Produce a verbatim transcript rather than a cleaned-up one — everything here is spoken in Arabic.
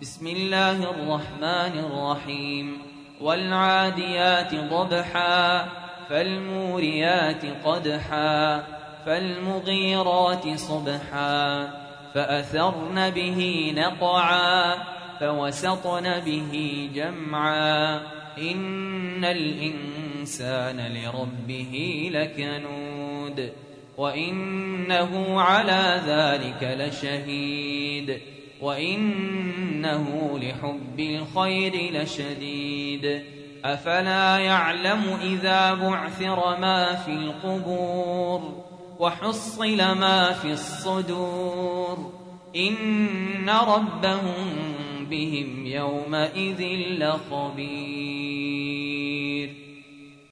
بسم الله الرحمن الرحيم والعاديات ضبحا فالموريات قدحا فالمغيرات صبحا فأثرن به نقعا فوسطن به جمعا إن الإنسان لربه لكنود وإنه على ذلك لشهيد وإنه لحب الخير لشديد أفلا يعلم إذا بعثر ما في القبور وحصل ما في الصدور إن ربهم بهم يومئذ لخبير.